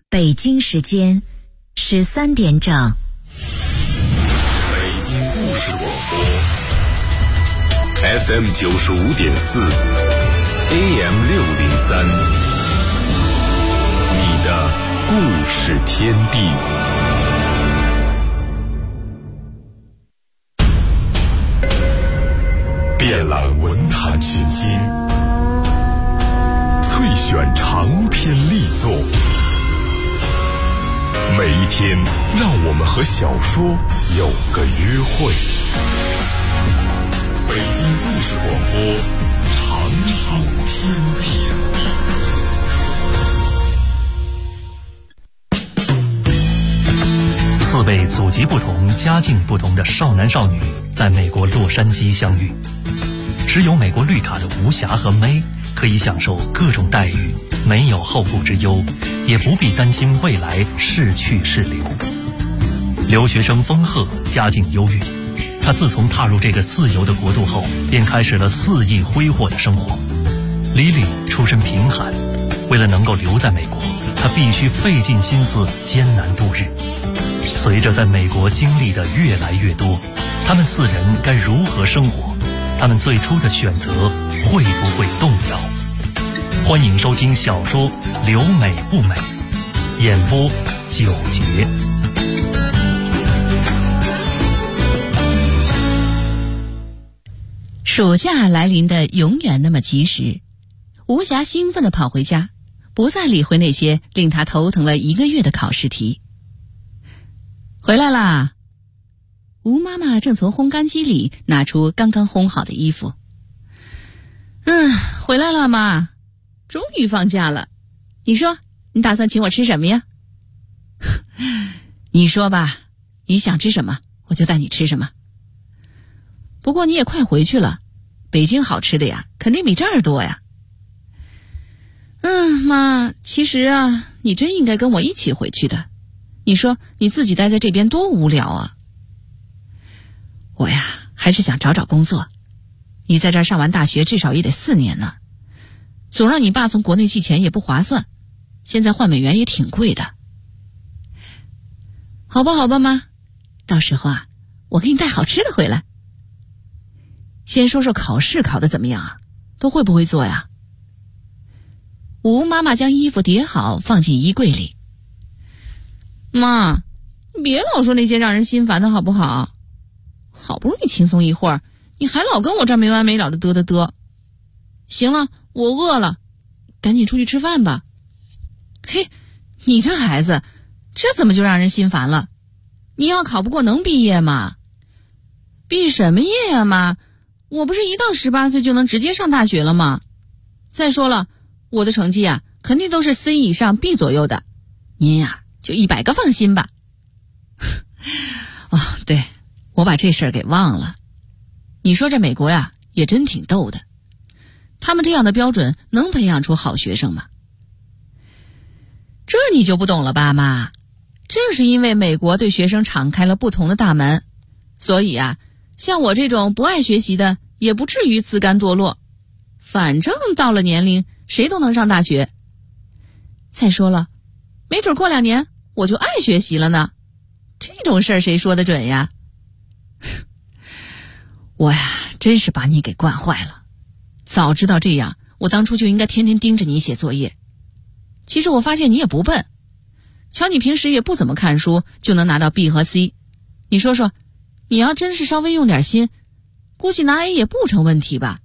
北京时间13点整。 北京故事广播 FM 95.4 AM 603，你的故事天地。遍览文坛群星，萃选长篇力作。每一天，让我们和小说有个约会。北京故事广播，长寿天地。4位祖籍不同、家境不同的少男少女在美国洛杉矶相遇，持有美国绿卡的吴霞和May可以享受各种待遇，没有后顾之忧，也不必担心未来是去是留。留学生丰鹤家境优越，他自从踏入这个自由的国度后，便开始了肆意挥霍的生活。Lily出身贫寒，为了能够留在美国，他必须费尽心思艰难度日。随着在美国经历的越来越多，他们4人该如何生活？他们最初的选择会不会动摇？欢迎收听小说《留美不美》，演播9节。 暑假来临的永远那么及时，吴霞兴奋地跑回家，不再理会那些令她头疼了1个月的考试题。回来啦！吴妈妈正从烘干机里拿出刚刚烘好的衣服。回来了妈，终于放假了。你说，你打算请我吃什么呀？你说吧，你想吃什么，我就带你吃什么。不过你也快回去了，北京好吃的呀，肯定比这儿多呀。妈，其实啊，你真应该跟我一起回去的。你说你自己待在这边多无聊啊。我呀，还是想找找工作。你在这儿上完大学至少也得4年呢，总让你爸从国内寄钱也不划算，现在换美元也挺贵的。好吧妈，到时候啊，我给你带好吃的回来。先说说考试考得怎么样啊？都会不会做呀？吴妈妈将衣服叠好放进衣柜里。妈，你别老说那些让人心烦的好不好？好不容易轻松一会儿，你还老跟我这儿没完没了的嘚。行了，我饿了，赶紧出去吃饭吧。嘿，你这孩子，这怎么就让人心烦了？你要考不过能毕业吗？毕什么业呀妈？我不是一到18岁就能直接上大学了吗？再说了，我的成绩啊，肯定都是C 以上 B 左右的。您呀，就100个放心吧。对，我把这事儿给忘了。你说这美国呀，也真挺逗的。他们这样的标准能培养出好学生吗？这你就不懂了吧，妈？正是因为美国对学生敞开了不同的大门，所以啊，像我这种不爱学习的也不至于自甘堕落。反正到了年龄，谁都能上大学。再说了，没准过2年我就爱学习了呢。这种事儿谁说得准呀？我呀，真是把你给惯坏了。早知道这样，我当初就应该天天盯着你写作业。其实我发现你也不笨，瞧你平时也不怎么看书，就能拿到 B 和 C。你说说，你要真是稍微用点心，估计拿 A 也不成问题吧。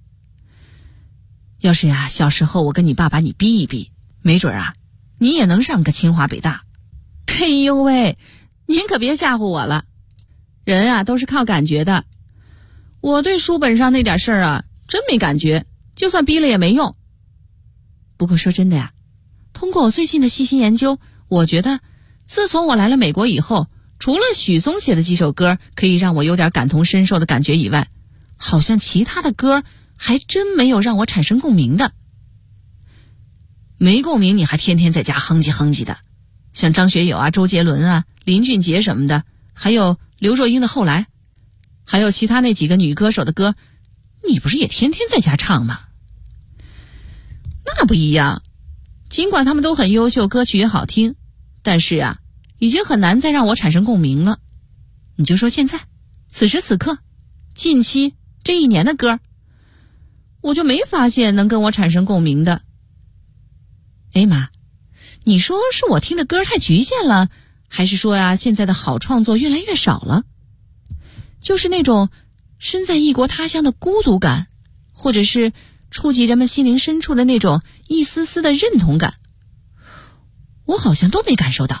要是呀，小时候我跟你爸把你逼一逼，没准啊，你也能上个清华北大。哎呦喂，您可别吓唬我了。人啊，都是靠感觉的。我对书本上那点事儿啊，真没感觉，就算逼了也没用。不过说真的呀，通过我最近的细心研究，我觉得自从我来了美国以后，除了许嵩写的几首歌可以让我有点感同身受的感觉以外，好像其他的歌还真没有让我产生共鸣的。没共鸣你还天天在家哼唧哼唧的，像张学友啊、周杰伦啊、林俊杰什么的，还有刘若英的《后来》，还有其他那几个女歌手的歌，你不是也天天在家唱吗？那不一样， 尽管他们都很优秀，歌曲也好听，但是啊，已经很难再让我产生共鸣了。你就说现在，此时此刻，近期这1年的歌，我就没发现能跟我产生共鸣的。哎妈，你说是我听的歌太局限了，还是说呀，现在的好创作越来越少了？就是那种身在异国他乡的孤独感，或者是触及人们心灵深处的那种一丝丝的认同感，我好像都没感受到。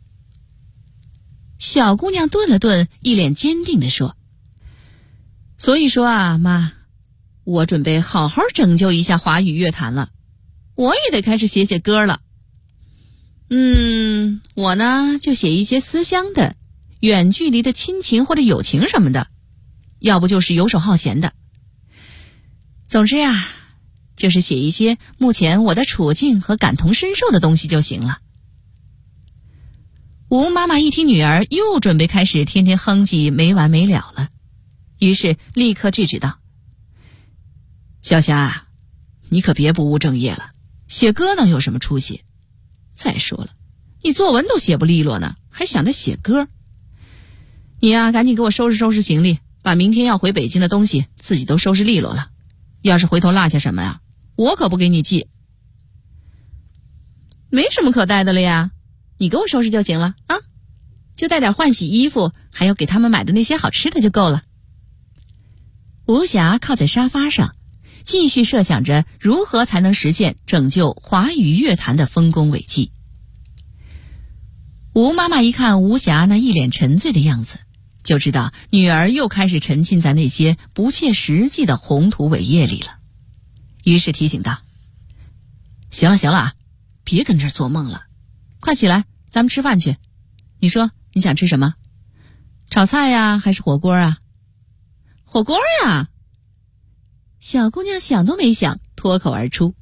小姑娘顿了顿，一脸坚定地说：所以说啊，妈，我准备好好拯救一下华语乐坛了，我也得开始写写歌了。我呢就写一些思乡的、远距离的亲情或者友情什么的，要不就是游手好闲的。总之啊，就是写一些目前我的处境和感同身受的东西就行了。吴妈妈一听女儿又准备开始天天哼唧没完没了了，于是立刻制止道：小霞啊，你可别不务正业了，写歌能有什么出息？再说了，你作文都写不利落呢，还想着写歌？你啊，赶紧给我收拾收拾行李，把明天要回北京的东西自己都收拾利落了。要是回头落下什么呀，我可不给你记。没什么可带的了呀，你给我收拾就行了啊，就带点换洗衣服，还有给他们买的那些好吃的就够了。吴霞靠在沙发上，继续设想着如何才能实现拯救华语乐坛的丰功伟绩。吴妈妈一看吴霞那一脸沉醉的样子，就知道女儿又开始沉浸在那些不切实际的宏图伟业里了，于是提醒道：行了行了，别跟这儿做梦了，快起来，咱们吃饭去。你说你想吃什么？炒菜呀，还是火锅啊？火锅呀！小姑娘想都没想，脱口而出。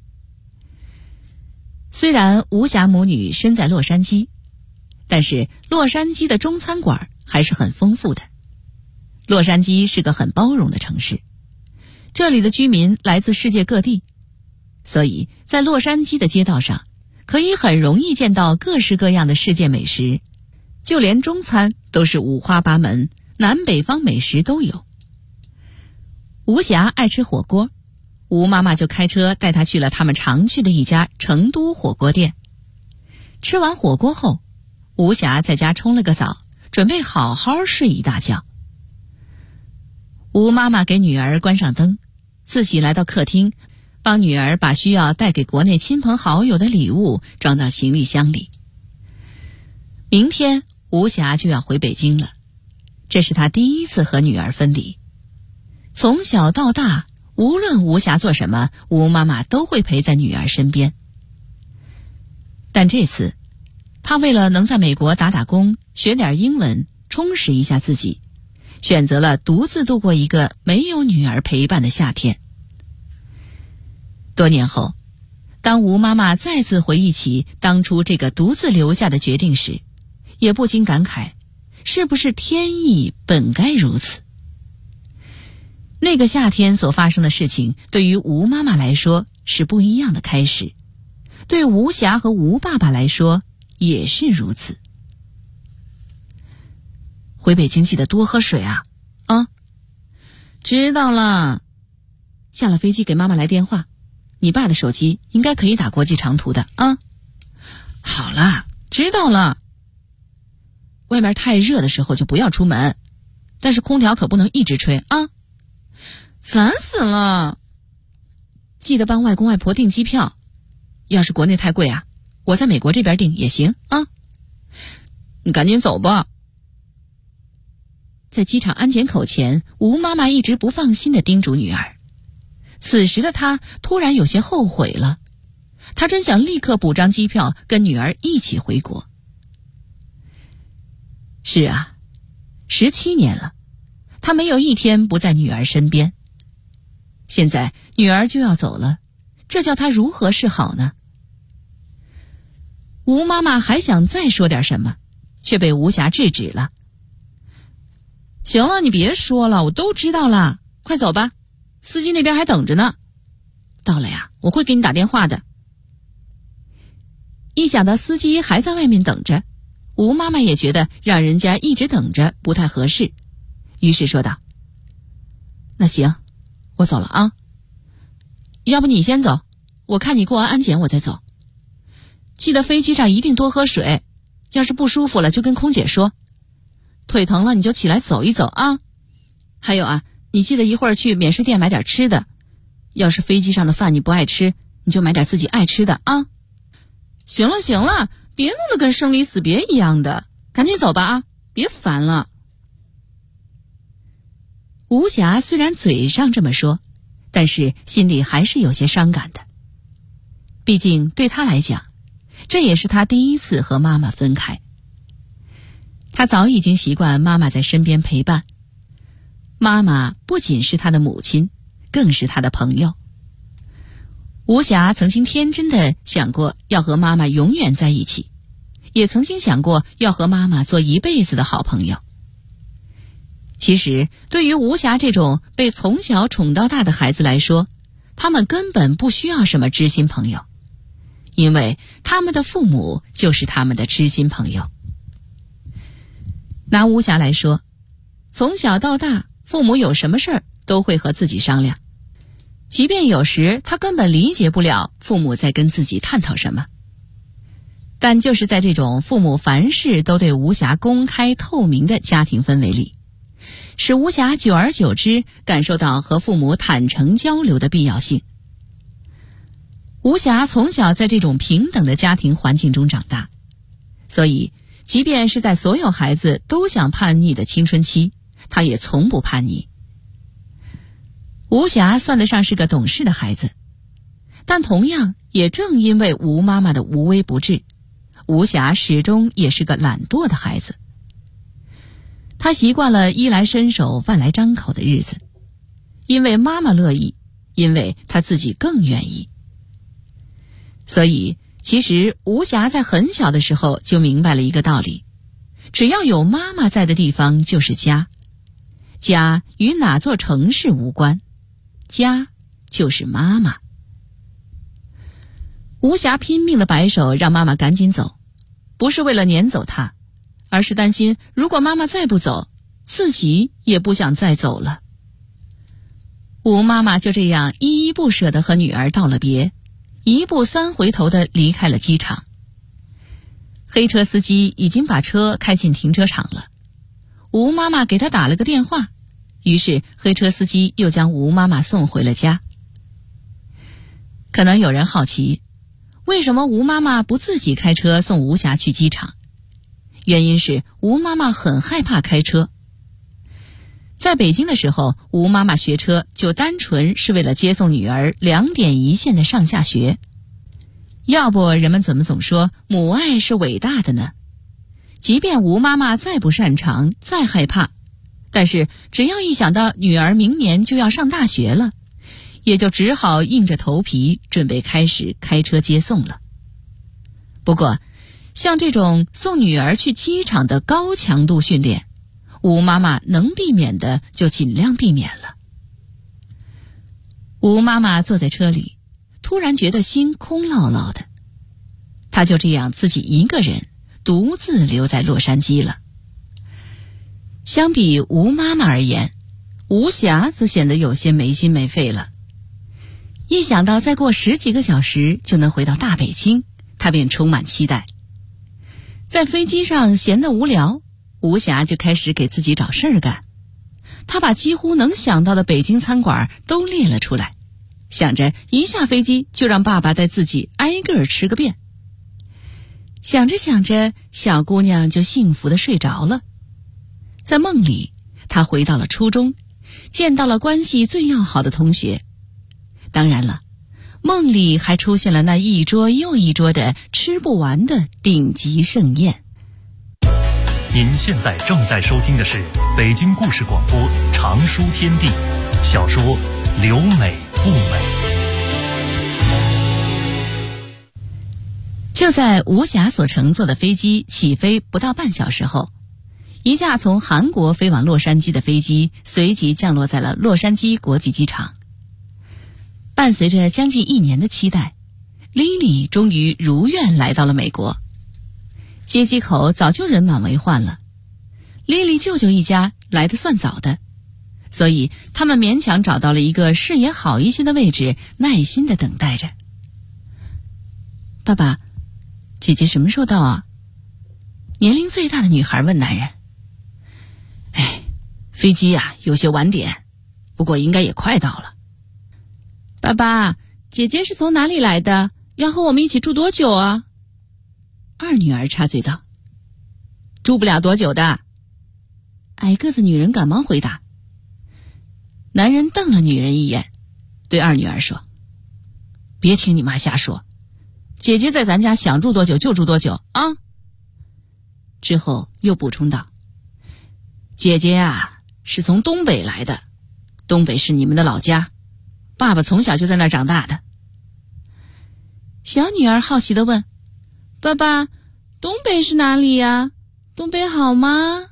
虽然吴霞母女身在洛杉矶，但是洛杉矶的中餐馆还是很丰富的。洛杉矶是个很包容的城市，这里的居民来自世界各地，所以在洛杉矶的街道上可以很容易见到各式各样的世界美食，就连中餐都是五花八门，南北方美食都有。吴霞爱吃火锅，吴妈妈就开车带她去了他们常去的一家成都火锅店。吃完火锅后，吴霞在家冲了个澡，准备好好睡一大觉。吴妈妈给女儿关上灯，自己来到客厅，帮女儿把需要带给国内亲朋好友的礼物装到行李箱里。明天吴霞就要回北京了，这是她第一次和女儿分离。从小到大，无论吴霞做什么，吴妈妈都会陪在女儿身边。但这次，她为了能在美国打打工，学点英文，充实一下自己，选择了独自度过一个没有女儿陪伴的夏天。多年后，当吴妈妈再次回忆起当初这个独自留下的决定时，也不禁感慨，是不是天意本该如此？那个夏天所发生的事情，对于吴妈妈来说是不一样的开始，对吴霞和吴爸爸来说也是如此。回北京记得多喝水啊！啊，知道了。下了飞机给妈妈来电话，你爸的手机应该可以打国际长途的啊。好了，知道了。外面太热的时候就不要出门，但是空调可不能一直吹啊。烦死了！记得帮外公外婆订机票，要是国内太贵啊，我在美国这边订也行啊。你赶紧走吧。在机场安检口前，吴妈妈一直不放心地叮嘱女儿。此时的她突然有些后悔了，她真想立刻补张机票跟女儿一起回国。是啊，17年了，她没有一天不在女儿身边。现在女儿就要走了，这叫她如何是好呢？吴妈妈还想再说点什么，却被吴霞制止了。行了，你别说了，我都知道了，快走吧，司机那边还等着呢。到了呀，我会给你打电话的。 一想到司机还在外面等着，吴妈妈也觉得让人家一直等着不太合适，于是说道：那行，我走了啊。要不你先走，我看你过完安检我再走。记得飞机上一定多喝水，要是不舒服了就跟空姐说，腿疼了你就起来走一走啊。还有啊，你记得一会儿去免税店买点吃的，要是飞机上的饭你不爱吃，你就买点自己爱吃的啊。行了行了，别弄得跟生离死别一样的，赶紧走吧啊，别烦了。吴霞虽然嘴上这么说，但是心里还是有些伤感的。毕竟对她来讲，这也是她第一次和妈妈分开。她早已经习惯妈妈在身边陪伴，妈妈不仅是她的母亲，更是她的朋友。吴霞曾经天真的想过要和妈妈永远在一起，也曾经想过要和妈妈做一辈子的好朋友。其实对于吴霞这种被从小宠到大的孩子来说，他们根本不需要什么知心朋友，因为他们的父母就是他们的知心朋友。拿吴霞来说，从小到大，父母有什么事儿都会和自己商量，即便有时他根本理解不了父母在跟自己探讨什么。但就是在这种父母凡事都对吴霞公开透明的家庭氛围里，使吴霞久而久之感受到和父母坦诚交流的必要性。吴霞从小在这种平等的家庭环境中长大，所以即便是在所有孩子都想叛逆的青春期，她也从不叛逆。吴霞算得上是个懂事的孩子，但同样也正因为吴妈妈的无微不至，吴霞始终也是个懒惰的孩子。她习惯了衣来伸手饭来张口的日子，因为妈妈乐意，因为她自己更愿意。所以其实吴霞在很小的时候就明白了一个道理，只要有妈妈在的地方就是家，家与哪座城市无关，家就是妈妈。吴霞拼命的摆手让妈妈赶紧走，不是为了撵走她，而是担心如果妈妈再不走，自己也不想再走了。吴妈妈就这样依依不舍地和女儿道了别，一步三回头地离开了机场。黑车司机已经把车开进停车场了，吴妈妈给他打了个电话，于是黑车司机又将吴妈妈送回了家。可能有人好奇，为什么吴妈妈不自己开车送吴霞去机场？原因是吴妈妈很害怕开车。在北京的时候，吴妈妈学车就单纯是为了接送女儿2点一线的上下学。要不人们怎么总说母爱是伟大的呢？即便吴妈妈再不擅长，再害怕，但是只要一想到女儿明年就要上大学了，也就只好硬着头皮准备开始开车接送了。不过像这种送女儿去机场的高强度训练，吴妈妈能避免的就尽量避免了。吴妈妈坐在车里，突然觉得心空落落的，她就这样自己一个人独自留在洛杉矶了。相比吴妈妈而言，吴霞则显得有些没心没肺了。一想到再过10几个小时就能回到大北京，她便充满期待。在飞机上闲得无聊，吴霞就开始给自己找事儿干。她把几乎能想到的北京餐馆都列了出来，想着一下飞机就让爸爸带自己挨个吃个遍。想着想着，小姑娘就幸福地睡着了。在梦里，她回到了初中，见到了关系最要好的同学。当然了，梦里还出现了那一桌又一桌的吃不完的顶级盛宴。 您现在正在收听的是北京故事广播长书天地小说《留美不美》。 就在吴霞所乘坐的飞机起飞不到半小时后，一架从韩国飞往洛杉矶的飞机随即降落在了洛杉矶国际机场。伴随着将近1年的期待， 莉莉终于如愿来到了美国。接机口早就人满为患了，莉莉舅舅一家来得算早的，所以他们勉强找到了一个视野好一些的位置，耐心地等待着。爸爸，姐姐什么时候到啊？年龄最大的女孩问男人。飞机啊有些晚点，不过应该也快到了。爸爸，姐姐是从哪里来的？要和我们一起住多久啊？二女儿插嘴道。住不了多久的。矮个子女人赶忙回答。男人瞪了女人一眼，对二女儿说，别听你妈瞎说，姐姐在咱家想住多久就住多久啊。之后又补充道，姐姐啊是从东北来的，东北是你们的老家，爸爸从小就在那儿长大的。小女儿好奇地问，爸爸，东北是哪里呀？东北好吗？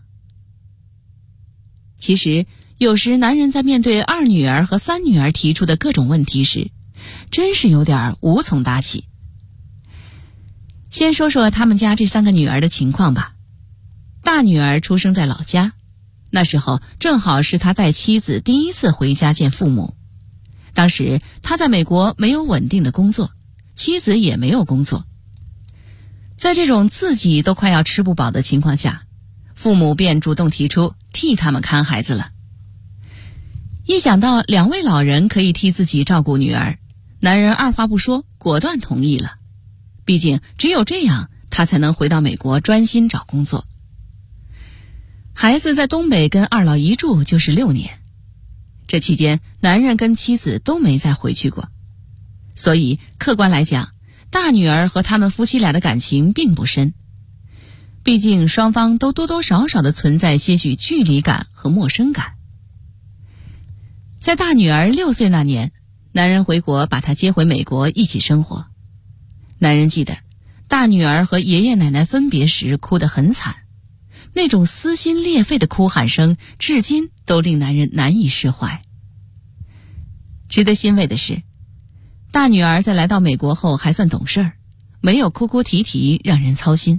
其实有时男人在面对二女儿和三女儿提出的各种问题时，真是有点无从答起。先说说他们家这三个女儿的情况吧。大女儿出生在老家，那时候正好是他带妻子第一次回家见父母。当时他在美国没有稳定的工作，妻子也没有工作。在这种自己都快要吃不饱的情况下，父母便主动提出替他们看孩子了。一想到两位老人可以替自己照顾女儿，男人二话不说，果断同意了。毕竟只有这样，他才能回到美国专心找工作。孩子在东北跟二老一住就是6年，这期间男人跟妻子都没再回去过，所以客观来讲，大女儿和他们夫妻俩的感情并不深，毕竟双方都多多少少的存在些许距离感和陌生感。在大女儿6岁那年，男人回国把她接回美国一起生活。男人记得大女儿和爷爷奶奶分别时哭得很惨，那种撕心裂肺的哭喊声至今都令男人难以释怀。值得欣慰的是，大女儿在来到美国后还算懂事儿，没有哭哭啼啼让人操心。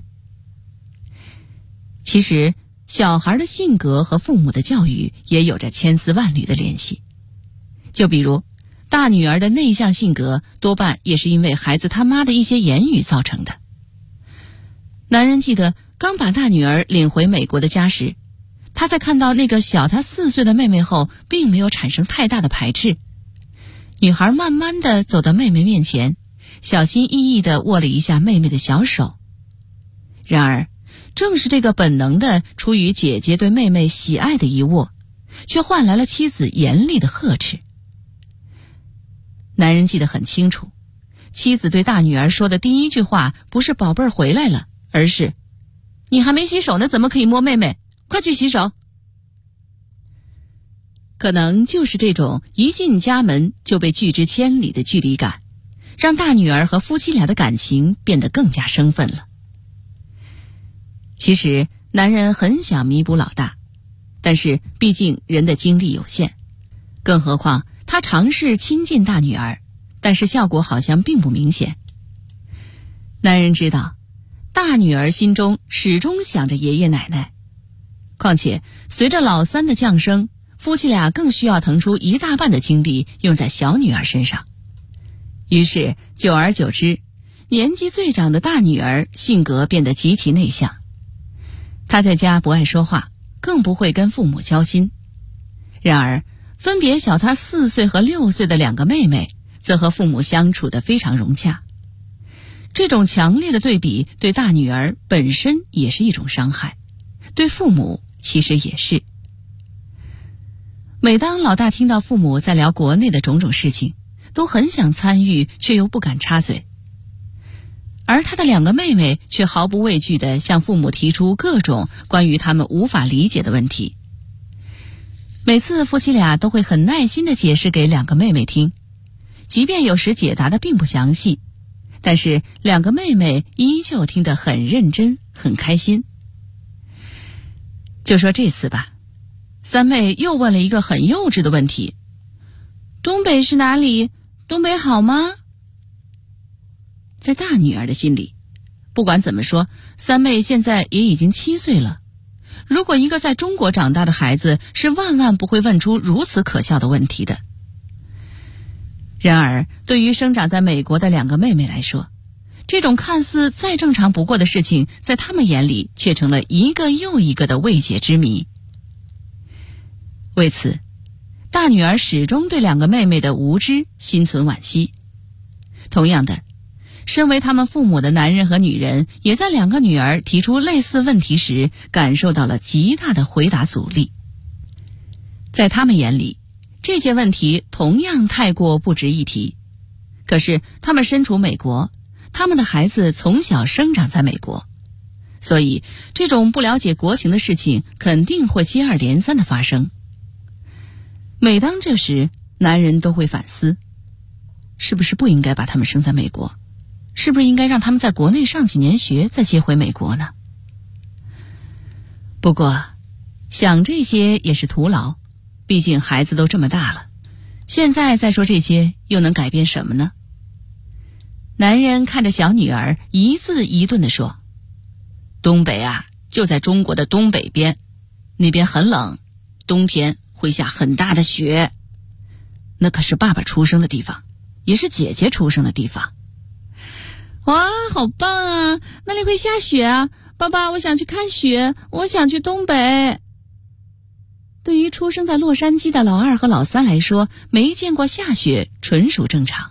其实小孩的性格和父母的教育也有着千丝万缕的联系。就比如大女儿的内向性格多半也是因为孩子他妈的一些言语造成的。男人记得刚把大女儿领回美国的家时，他在看到那个小他4岁的妹妹后，并没有产生太大的排斥。女孩慢慢地走到妹妹面前，小心翼翼地握了一下妹妹的小手。然而正是这个本能的出于姐姐对妹妹喜爱的一握，却换来了妻子严厉的呵斥。男人记得很清楚，妻子对大女儿说的第一句话不是宝贝儿回来了，而是你还没洗手呢，怎么可以摸妹妹？快去洗手。可能就是这种一进家门就被拒之千里的距离感，让大女儿和夫妻俩的感情变得更加生分了。其实男人很想弥补老大，但是毕竟人的精力有限，更何况他尝试亲近大女儿，但是效果好像并不明显。男人知道大女儿心中始终想着爷爷奶奶，况且随着老三的降生，夫妻俩更需要腾出一大半的精力用在小女儿身上。于是久而久之，年纪最长的大女儿性格变得极其内向，她在家不爱说话，更不会跟父母交心。然而分别小她4岁和6岁的2个妹妹则和父母相处得非常融洽。这种强烈的对比对大女儿本身也是一种伤害，对父母其实也是。每当老大听到父母在聊国内的种种事情，都很想参与，却又不敢插嘴。而他的2个妹妹却毫不畏惧地向父母提出各种关于他们无法理解的问题。每次夫妻俩都会很耐心地解释给2个妹妹听，即便有时解答的并不详细，但是2个妹妹依旧听得很认真，很开心。就说这次吧，三妹又问了一个很幼稚的问题：东北是哪里？东北好吗？ 在大女儿的心里，不管怎么说，三妹现在也已经7岁了。如果一个在中国长大的孩子，是万万不会问出如此可笑的问题的。然而，对于生长在美国的2个妹妹来说，这种看似再正常不过的事情，在她们眼里却成了一个又一个的未解之谜。为此，大女儿始终对2个妹妹的无知心存惋惜。同样的，身为他们父母的男人和女人，也在2个女儿提出类似问题时，感受到了极大的回答阻力。在他们眼里，这些问题同样太过不值一提。可是他们身处美国，他们的孩子从小生长在美国，所以这种不了解国情的事情肯定会接二连三的发生。每当这时，男人都会反思，是不是不应该把他们生在美国？是不是应该让他们在国内上几年学，再接回美国呢？不过，想这些也是徒劳，毕竟孩子都这么大了，现在再说这些又能改变什么呢？男人看着小女儿，一字一顿地说：“东北啊，就在中国的东北边，那边很冷，冬天会下很大的雪。那可是爸爸出生的地方，也是姐姐出生的地方。”哇，好棒啊！那里会下雪啊！爸爸，我想去看雪，我想去东北。对于出生在洛杉矶的老2和老3来说，没见过下雪纯属正常。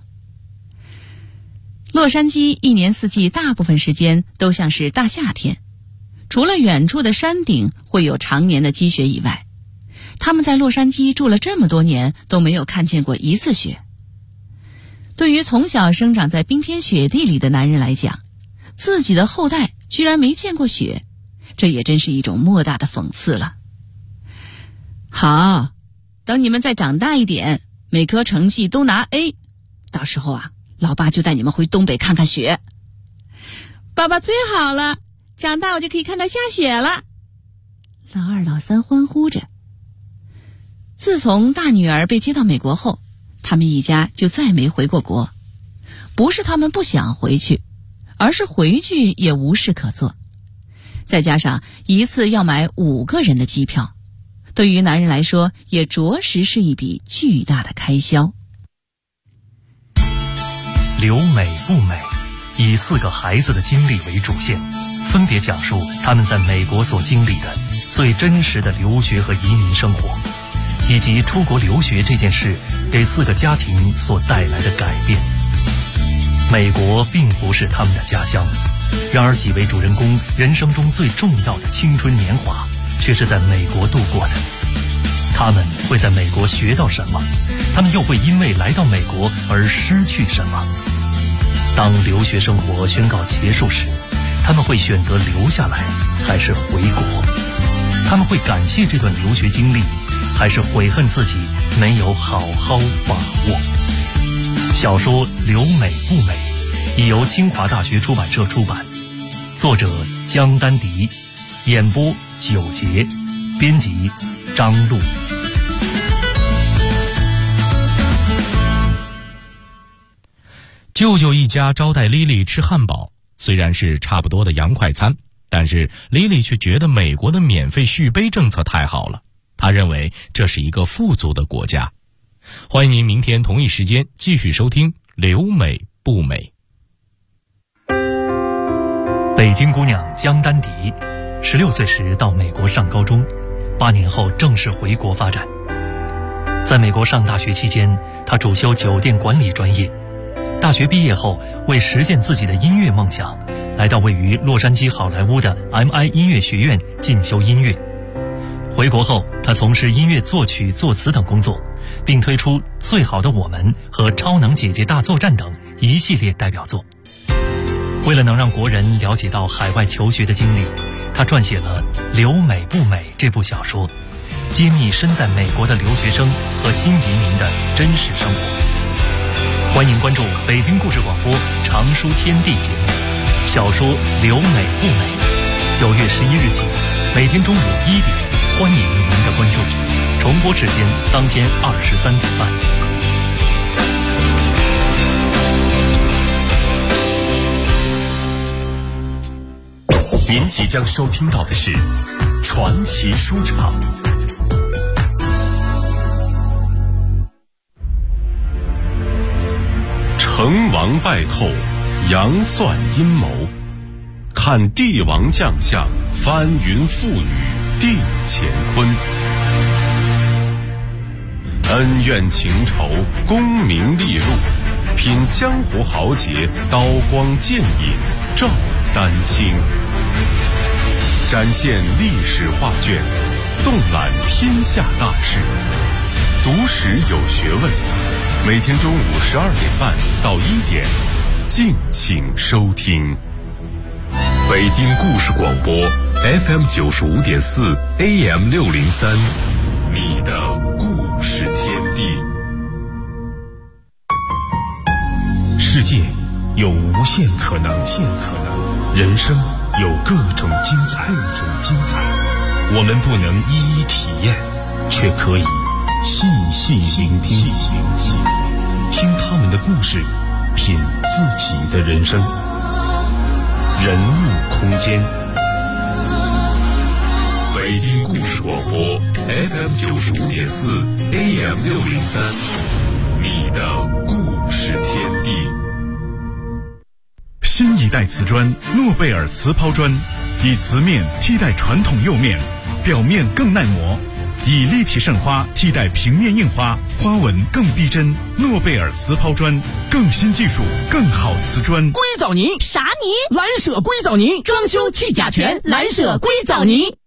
洛杉矶一年四季大部分时间都像是大夏天，除了远处的山顶会有常年的积雪以外，他们在洛杉矶住了这么多年都没有看见过一次雪。对于从小生长在冰天雪地里的男人来讲，自己的后代居然没见过雪，这也真是一种莫大的讽刺了。好，等你们再长大一点，每科成绩都拿 A， 到时候啊，老爸就带你们回东北看看雪。爸爸最好了，长大我就可以看到下雪了。老2、老3欢呼着。自从大女儿被接到美国后，他们一家就再没回过国。不是他们不想回去，而是回去也无事可做。再加上一次要买5个人的机票，对于男人来说也着实是一笔巨大的开销。 留美不美，以4个孩子的经历为主线，分别讲述他们在美国所经历的最真实的留学和移民生活，以及出国留学这件事给4个家庭所带来的改变。美国并不是他们的家乡，然而几位主人公人生中最重要的青春年华却是在美国度过的。他们会在美国学到什么？他们又会因为来到美国而失去什么？当留学生活宣告结束时，他们会选择留下来还是回国？他们会感谢这段留学经历，还是悔恨自己没有好好把握？小说《留美不美》已由清华大学出版社出版，作者江丹迪，演播9节，编辑张璐。 舅舅一家招待莉莉吃汉堡，虽然是差不多的洋快餐，但是莉莉却觉得美国的免费续杯政策太好了，她认为这是一个富足的国家。欢迎您明天同一时间继续收听《留美不美》。 北京姑娘江丹迪，16岁时到美国上高中，8年后正式回国发展。在美国上大学期间，她主修酒店管理专业。大学毕业后，为实现自己的音乐梦想，来到位于洛杉矶好莱坞的 MI 音乐学院进修音乐。回国后，她从事音乐作曲、作词等工作，并推出《最好的我们》和《超能姐姐大作战》等一系列代表作。为了能让国人了解到海外求学的经历，她撰写了《留美不美》这部小说，揭秘身在美国的留学生和新移民的真实生活。欢迎关注北京故事广播常书天地节目小说《留美不美》，9月11日起，每天中午1点，欢迎您的关注。重播时间当天23点半。 您即将收听到的是传奇书场。成王败寇，杨算阴谋，看帝王将相，翻云覆雨，定乾坤。恩怨情仇，功名利禄，品江湖豪杰，刀光剑影，照丹青。展现历史画卷，纵览天下大事，读史有学问。每天中午12点半到1点，敬请收听。北京故事广播 FM 95.4 AM 603，你的故事天地。世界有无限可能，人生有各种精彩。我们不能一一体验，却可以细细聆听，听他们的故事，品自己的人生。人物空间，北京故事广播 FM 95.4 AM 603，你的故事天地。 新一代瓷砖诺贝尔瓷抛砖，以瓷面替代传统釉面，表面更耐磨，以立体胜花替代平面印花，花纹更逼真。诺贝尔瓷抛砖，更新技术，更好瓷砖。 硅藻泥啥泥？蓝舍硅藻泥，装修去甲醛，蓝舍硅藻泥。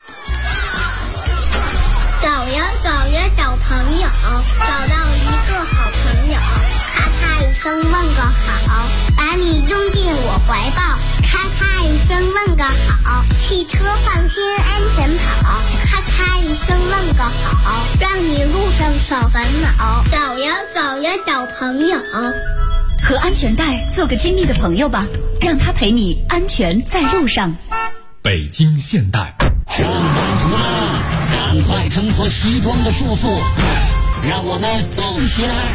找呀找呀找朋友，找到一个好朋友，咔咔一声问个好，把你拥进我怀抱，咔咔一声问个好，汽车放心安全跑，咔咔一声问个好，让你路上少烦恼。找呀找呀找朋友， 和安全带做个亲密的朋友吧，让他陪你安全在路上。 北京现代， 上班族们，赶快挣脱西装的束缚，让我们动起来。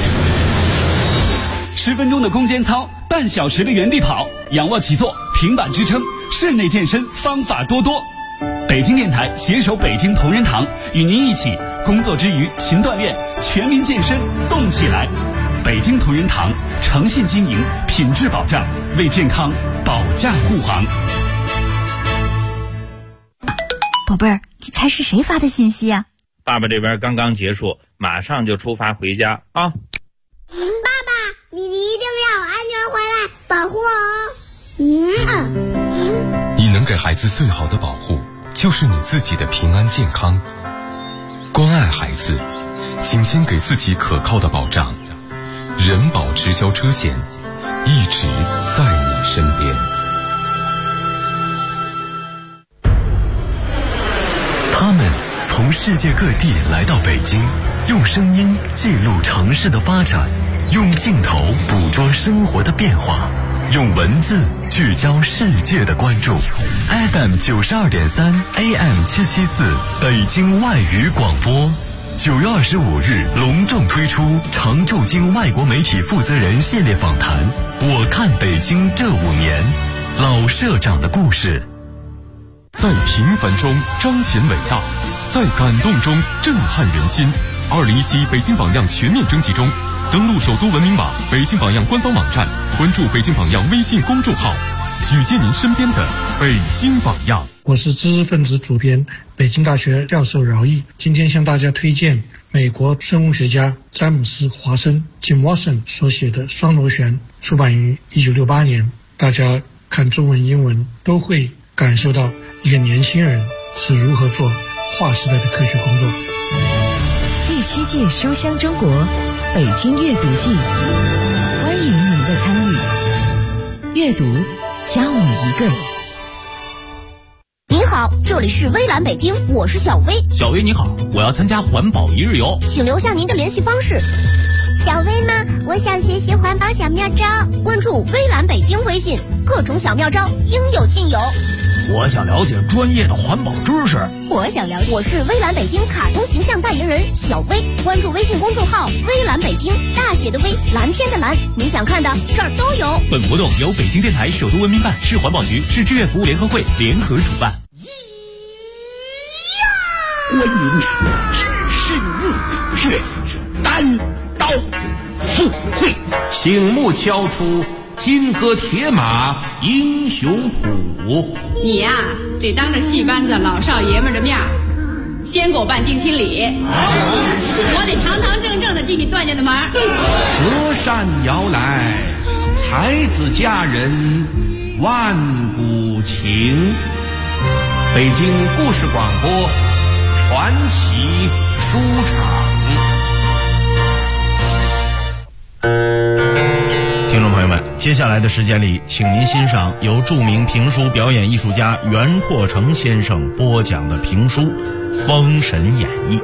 10分钟的空间操，半小时的原地跑，仰卧起坐，平板支撑，室内健身方法多多。北京电台携手北京同仁堂，与您一起工作之余勤锻炼，全民健身动起来。北京同仁堂诚信经营，品质保障，为健康保驾护航。 宝贝儿，你猜是谁发的信息啊？ 爸爸这边刚刚结束，马上就出发回家啊！ 爸爸，你一定要安全回来，保护我。 你能给孩子最好的保护，就是你自己的平安健康。关爱孩子，请先给自己可靠的保障。人保直销车险，一直在你身边。他们从世界各地来到北京，用声音记录城市的发展，用镜头捕捉生活的变化，用文字聚焦世界的关注。FM 92.3 AM 774北京外语广播，9月25日隆重推出常驻京外国媒体负责人系列访谈。我看北京这5年，老社长的故事。在平凡中彰显伟大，在感动中震撼人心。2017北京榜样全面征集中，登录首都文明网、北京榜样官方网站，关注北京榜样微信公众号，举荐您身边的北京榜样。 我是知识分子主编，北京大学教授饶毅，今天向大家推荐美国生物学家詹姆斯·华森 Jim Watson 所写的《双螺旋》，出版于1968年。大家看中文、英文都会感受到一个年轻人是如何做划时代的科学工作。 第7届书香中国北京阅读季，欢迎您的参与。阅读教你一个。 您好，这里是微蓝北京，我是小薇。 小薇你好，我要参加环保1日游， 请留下您的联系方式。 小薇吗？我想学习环保小妙招， 关注微蓝北京微信。 各种小妙招应有尽有。 我想了解专业的环保知识。 我想了解。我是微蓝北京卡通形象代言人小薇，关注微信公众号微蓝北京，大写的微，蓝天的蓝，你想看的这儿都有。 本活动由北京电台首都文明办、市环保局、市志愿服务联合会联合主办。 观音是日月单刀赴会， 醒目敲出金戈铁马英雄谱。 你呀，得当着戏班子老少爷们的面先给我办定亲礼，我得堂堂正正的进你段家的门。 隔山摇来，才子佳人万古情。北京故事广播传奇书场。 听众朋友们，接下来的时间里，请您欣赏由著名评书表演艺术家袁阔成先生播讲的评书《封神演义》。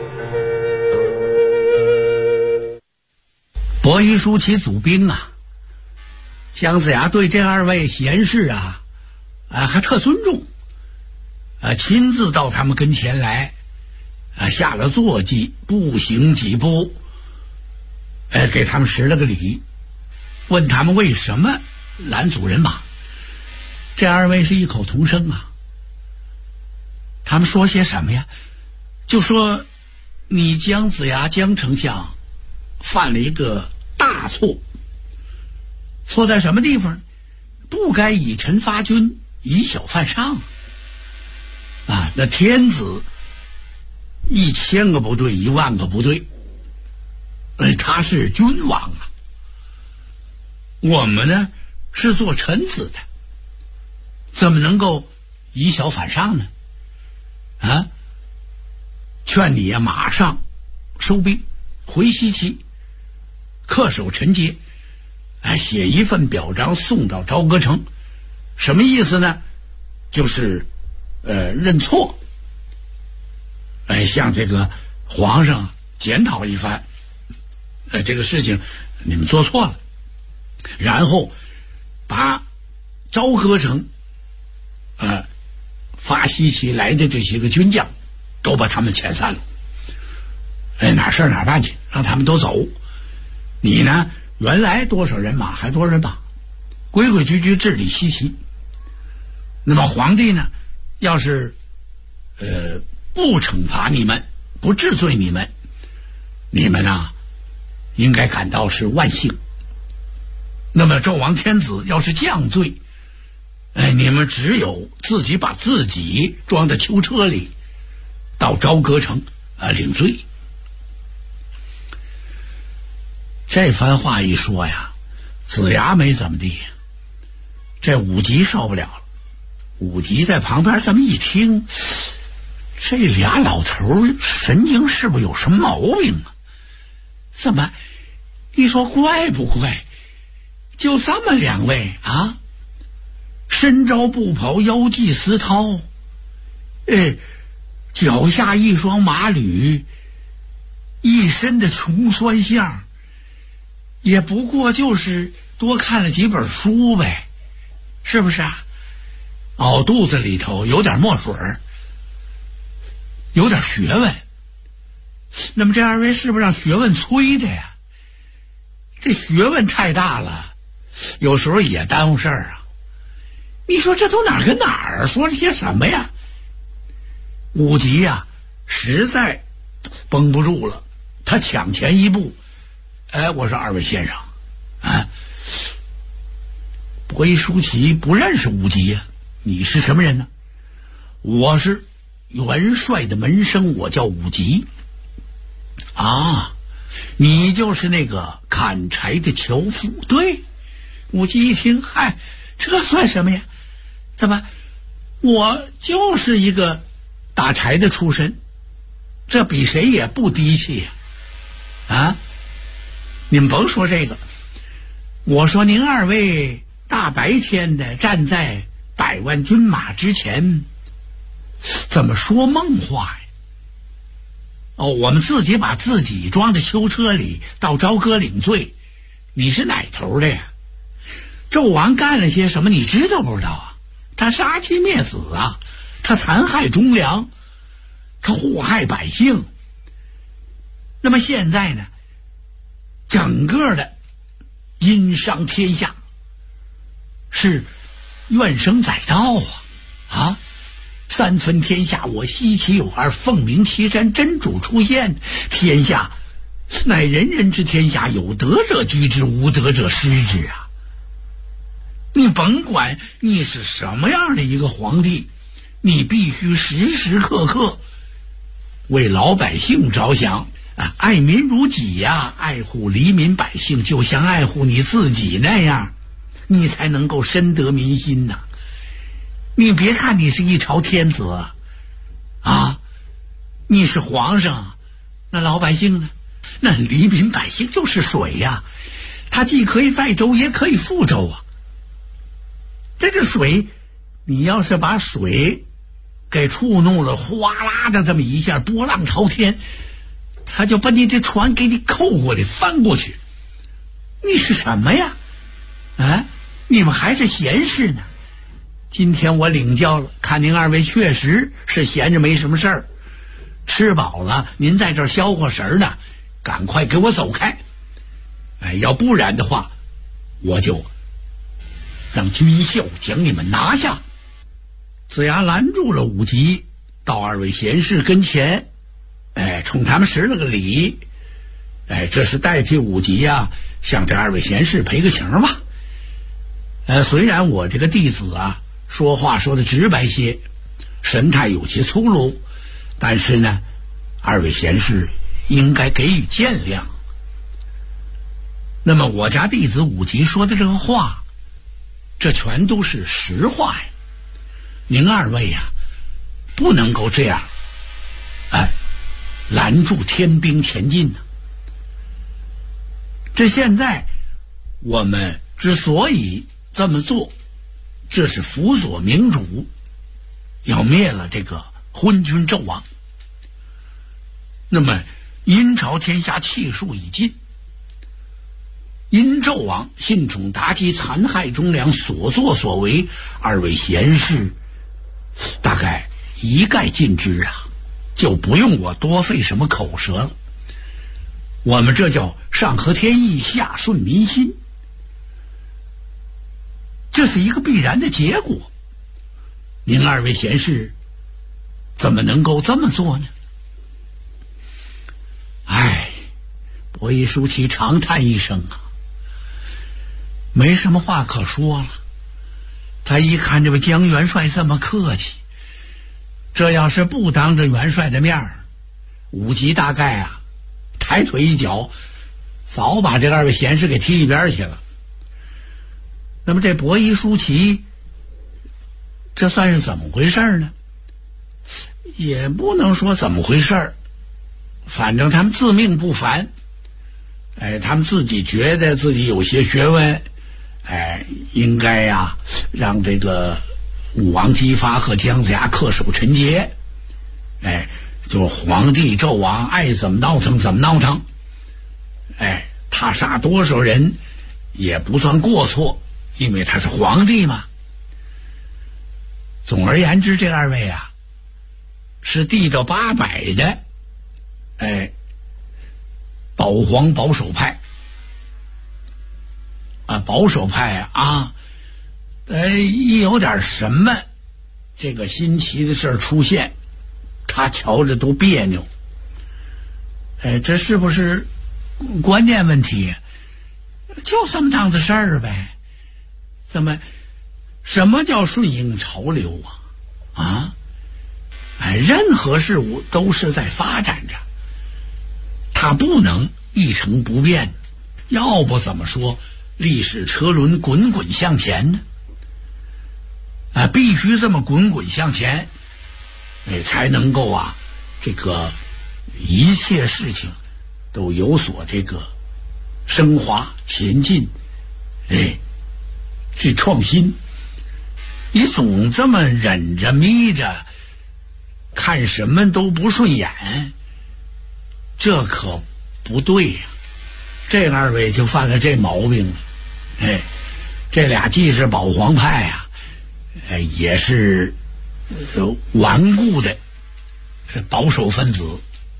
伯夷叔齐祖兵啊，姜子牙对这二位贤士还特尊重，亲自到他们跟前来，下了坐骑，步行几步，给他们施了个礼，问他们为什么拦阻人马。这二位是异口同声啊。他们说些什么呀？就说你姜子牙姜丞相犯了一个大错，错在什么地方？不该以臣发军，以小犯上啊！那天子1000个不对，10000个不对，他是君王啊，我们呢是做臣子的，怎么能够以小反上呢？劝你呀，马上收兵回西岐，恪守臣节，写一份表彰送到朝歌城。什么意思呢？就是认错，向这个皇上检讨一番，这个事情你们做错了，然后把朝歌城发西岐来的这些个军将都把他们遣散了，哪事哪办去，让他们都走。你呢，原来多少人马还多人马，规规矩矩治理西岐。那么皇帝呢，要是不惩罚你们，不治罪你们，你们啊应该感到是万幸。那么纣王天子要是降罪，你们只有自己把自己装在囚车里，到朝歌城领罪。这番话一说呀，子牙没怎么地，这武吉受不了了。武吉在旁边这么一听，这俩老头神经是不是有什么毛病啊？怎么，你说怪不怪？就这么两位啊，身着布袍，腰系丝绦，脚下一双马履，一身的穷酸相，也不过就是多看了几本书呗，是不是啊？熬肚子里头有点墨水，有点学问。那么这二位是不是让学问催的呀？这学问太大了，有时候也耽误事儿啊。你说这都哪儿跟哪儿，说了些什么呀？武吉呀，实在绷不住了，他抢前一步，我说二位先生伯夷叔齐不认识武吉呀，你是什么人呢？我是元帅的门生，我叫武吉。你就是那个砍柴的樵夫？对。武吉一听，这算什么呀？怎么，我就是一个打柴的出身，这比谁也不低气呀！你们甭说这个，我说您二位大白天的站在100万军马之前，怎么说梦话呀？我们自己把自己装在囚车里到朝歌领罪，你是哪头的呀？ 纣王干了些什么，你知道不知道啊？他杀妻灭子啊，他残害忠良，他祸害百姓。那么现在呢，整个的殷商天下是怨声载道啊！三分天下我西其有二，凤鸣岐山真主出现，天下乃人人之天下，有德者居之，无德者失之啊！你甭管你是什么样的一个皇帝，你必须时时刻刻为老百姓着想啊，爱民如己呀，爱护黎民百姓，就像爱护你自己那样，你才能够深得民心呐。你别看你是一朝天子啊，你是皇上，那老百姓呢？那黎民百姓就是水呀，它既可以载舟，也可以覆舟啊。这个水，你要是把水给触怒了，哗啦的这么一下，波浪滔天，他就把你这船给你扣过来，翻过去。你是什么呀？啊，你们还是闲事呢。今天我领教了，看您二位确实是闲着没什么事儿，吃饱了您在这儿消化神呢，赶快给我走开。哎，要不然的话，我就让军校将你们拿下。子牙拦住了武吉，到二位贤士跟前，哎，冲他们施了个礼，哎，这是代替武吉呀，向这二位贤士赔个情吧。虽然我这个弟子啊，说话说的直白些，神态有些粗鲁，但是呢，二位贤士应该给予见谅。那么我家弟子武吉说的这个话，这全都是实话呀。您二位呀，不能够这样，哎，拦住天兵前进呢。这现在我们之所以这么做，这是辅佐明主，要灭了这个昏君纣王。那么殷朝天下气数已尽，殷纣王信宠妲己，残害忠良，所作所为，二位贤士大概一概尽知啊，就不用我多费什么口舌了。我们这叫上合天意，下顺民心，这是一个必然的结果。您二位贤士怎么能够这么做呢？哎，伯夷叔齐长叹一声啊，没什么话可说了。他一看这位姜元帅这么客气，这要是不当着元帅的面儿，武吉大概啊抬腿一脚，早把这二位贤士给踢一边去了。那么这伯夷叔齐，这算是怎么回事呢？也不能说怎么回事，反正他们自命不凡，哎，他们自己觉得自己有些学问，哎，应该呀，让这个武王姬发和姜子牙恪守臣节，哎，就皇帝纣王爱怎么闹腾怎么闹腾，哎，他杀多少人也不算过错，因为他是皇帝嘛。总而言之，这二位啊，是地道八百的，哎，保皇保守派啊，保守派啊，一有点什么这个新奇的事儿出现，他瞧着都别扭。哎，这是不是关键问题？就这么档子事儿呗。什么叫顺应潮流啊？啊，哎，任何事物都是在发展着，它不能一成不变，要不怎么说历史车轮滚滚向前呢？啊，必须这么滚滚向前，哎，才能够啊，这个一切事情都有所这个升华前进，哎，是创新。你总这么忍着眯着，看什么都不顺眼，这可不对呀。这二位就犯了这毛病了。哎， 这俩既是保皇派呀，也是顽固的保守分子。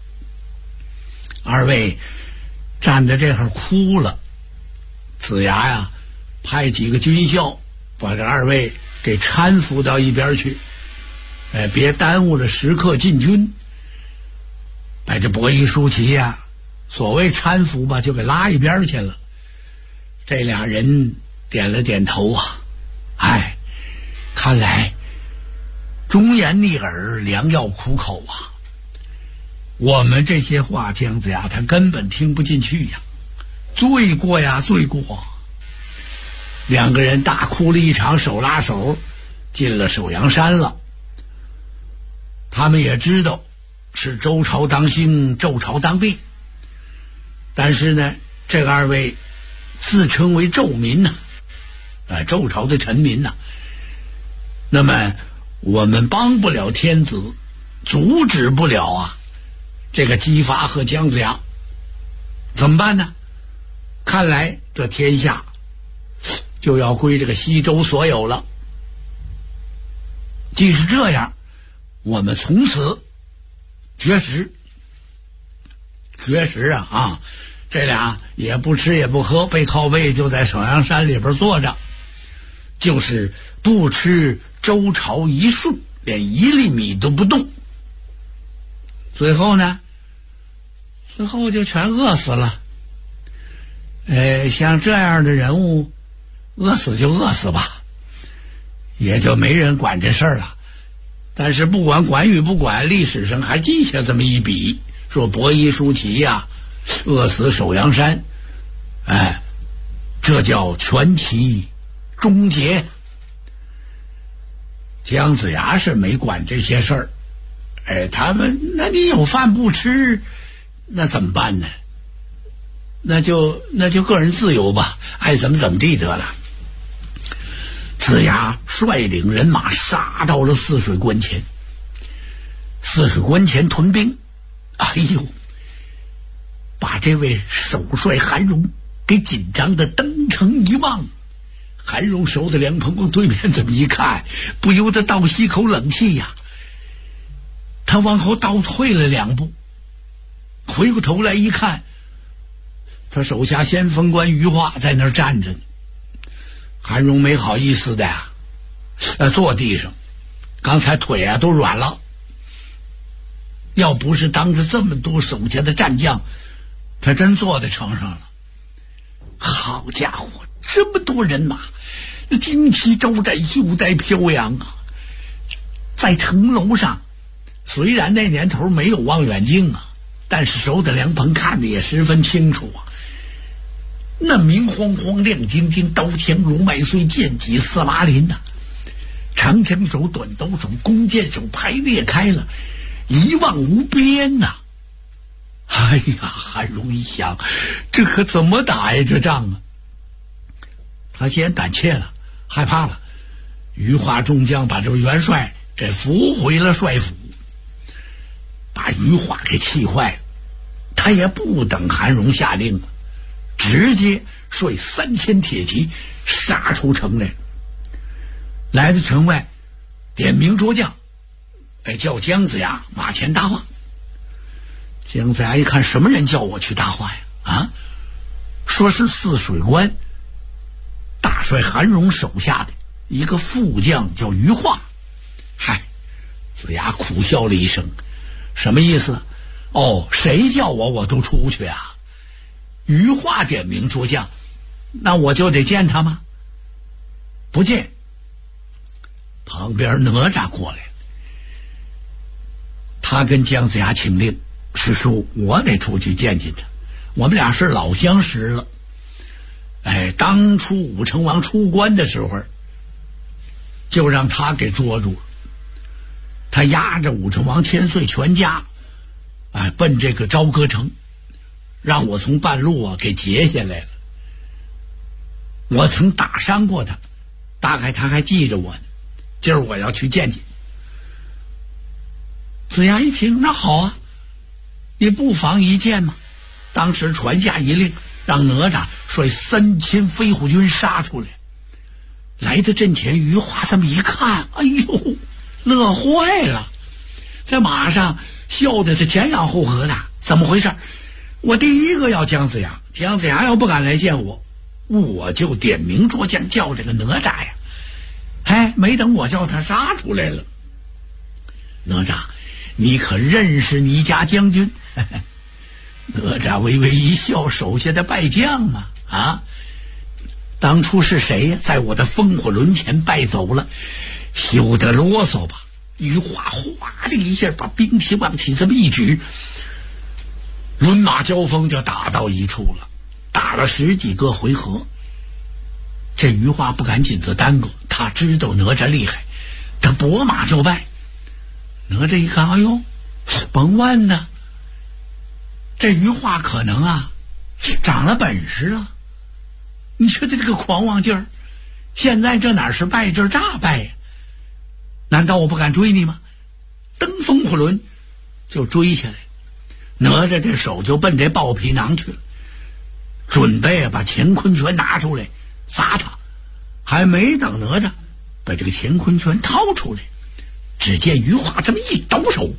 二位站在这儿哭了，子牙呀派几个军校把这二位给搀扶到一边去，别耽误了时刻进军。把这伯夷叔齐呀，所谓搀扶吧，就给拉一边去了。这俩人点了点头啊，看来忠言逆耳，良药苦口啊。我们这些话，姜子牙他根本听不进去呀，罪过呀，罪过！两个人大哭了一场，手拉手进了首阳山了。他们也知道是周朝当兴，纣朝当灭，但是呢，这个二位自称为纣民呐，纣朝的臣民呐。那么我们帮不了天子，阻止不了啊这个姬发和姜子牙，怎么办呢？看来这天下就要归这个西周所有了。既是这样，我们从此绝食啊！这俩也不吃也不喝，背靠背就在首阳山里边坐着，就是不吃周朝一粟，连1粒米都不动。最后呢，就全饿死了。像这样的人物，饿死就饿死吧，也就没人管这事儿了。但是不管与不管，历史上还记下这么一笔，说伯夷叔齐呀，饿死首阳山，这叫全齐终结。姜子牙是没管这些事儿。他们，那你有饭不吃，那怎么办呢？那就个人自由吧，爱怎么地得了。子牙率领人马杀到了泗水关前，屯兵，把这位首帅韩荣给紧张的登城一望。韩荣手的凉棚往对面这么一看，不由得倒吸口冷气呀。他往后倒退了2步，回过头来一看，他手下先锋官于化在那儿站着呢。韩荣没好意思的呀，坐地上，刚才腿啊都软了。要不是当着这么多手下的战将，他真坐在城上了。好家伙，这么多人马，旌旗招展，袖带飘扬啊！在城楼上，虽然那年头没有望远镜啊，但是手的凉棚看得也十分清楚啊。那明晃晃亮晶晶，刀枪如麦穗，剑戟似麻林呐，长枪手短刀手弓箭手排列开了，一望无边呐。韩荣一想，这可怎么打呀这仗啊？他先胆怯了，害怕了。于化众将把这位元帅给扶回了帅府，把于化给气坏了。他也不等韩荣下令了，直接率3000铁骑杀出城来。来到城外，点名捉将，叫姜子牙马前搭话。姜子牙一看，什么人叫我去搭话呀？说是泗水关大帅韩荣手下的一个副将叫于化。子牙苦笑了一声，什么意思？谁叫我都出不去啊。于化点名捉将，那我就得见他吗？不见。旁边哪吒过来，他跟姜子牙请令，是说我得出去见见他，我们俩是老相识了。当初武成王出关的时候，就让他给捉住了。他押着武成王千岁全家，奔这个朝歌城，让我从半路给截下来了。我曾打伤过他，大概他还记着我呢。今儿我要去见见。子牙一听，那好啊，你不妨一见嘛。当时传下一令，让哪吒率3000飞虎军杀出来， 来到阵前，余华这么一看，哎呦，乐坏了，在马上笑得是前仰后合的。怎么回事？我第一个要姜子牙，姜子牙要不敢来见我，我就点名捉将叫这个哪吒呀。哎，没等我叫他杀出来了。哪吒，你可认识倪家将军？哪吒微微一笑，手下的败将嘛，啊，当初是谁呀，在我的风火轮前败走了？休得啰嗦吧！余华哗的一下把兵器往起这么一举，轮马交锋就打到一处了，打了10几个回合。这余华不赶紧则耽搁，他知道哪吒厉害，他拨马就拜。哪吒一看，哎呦，甭问呢，这余华可能啊长了本事了。你说他这个狂妄劲儿，现在这哪是拜，这诈拜呀？难道我不敢追你吗？蹬风火轮就追下来，哪吒这手就奔这豹皮囊去了，准备把乾坤拳拿出来砸他。还没等哪吒把这个乾坤拳掏出来，只见余华这么一抖手，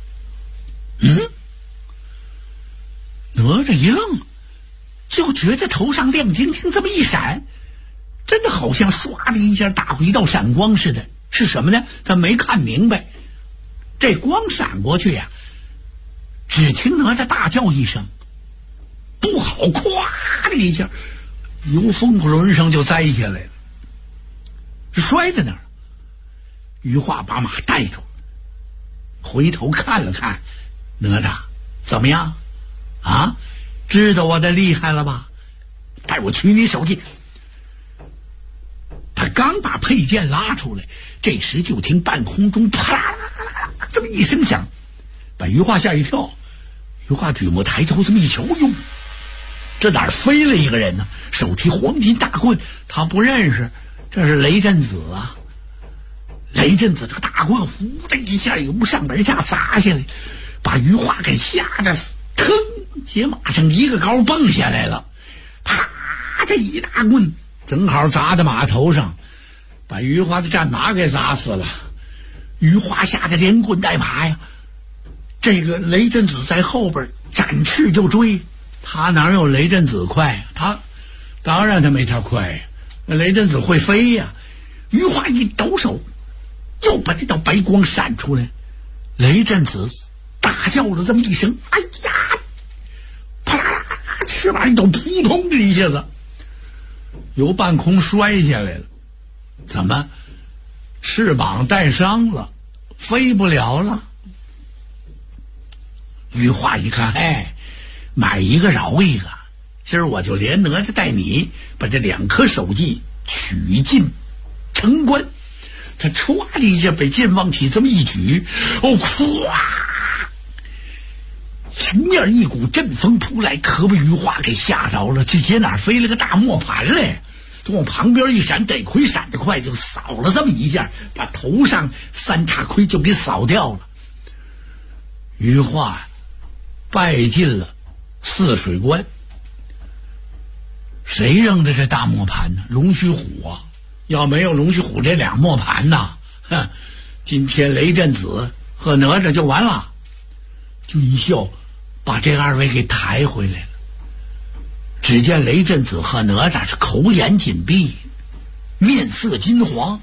哪吒一愣，就觉得头上亮晶晶这么一闪，真的好像唰的一下打过一道闪光似的。是什么呢？他没看明白，这光闪过去呀，只听哪吒大叫一声不好，咵的一下由风火轮上就栽下来了，摔在那儿。余华把马带住，回头看了看哪吒，怎么样啊？知道我的厉害了吧？带我取你首级。他刚把佩剑拉出来，这时就听半空中啪啦啦啦这么一声响，把余华吓一跳。余华举目抬头这么一瞧，哟，这哪儿飞了一个人呢？手提黄金大棍，他不认识，这是雷震子啊！雷震子这个大棍呼的一下由上而下砸下来，把余华给吓得腾接马上一个高蹦下来了，啪，这一大棍正好砸在马头上，把余华的战马给砸死了。余华吓得连滚带爬呀，这个雷震子在后边展翅就追，他哪有雷震子快呀？他当然他没他快呀，雷震子会飞呀。余华一抖手，又把这道白光闪出来，雷震子大叫了这么一声，哎呀，啪啦啦，翅膀一抖，扑通的一下子由半空摔下来了。怎么翅膀带伤了，飞不了了？余华一看，哎，买一个饶一个，今儿我就连哪吒带你把这2颗首级取进城关。他唰的一下把剑往起这么一举，哦，咵！前面一股阵风扑来，可把余华给吓着了。这节哪飞了个大磨盘来，就往旁边一闪，得亏闪得快，就扫了这么一下，把头上3叉盔就给扫掉了。余华败进了泗水关。谁扔的这大磨盘呢？龙须虎啊！要没有龙须虎这2磨盘呐，哼，今天雷震子和哪吒就完了。就一笑，把这2位给抬回来了。只见雷震子和哪吒是口眼紧闭，面色金黄，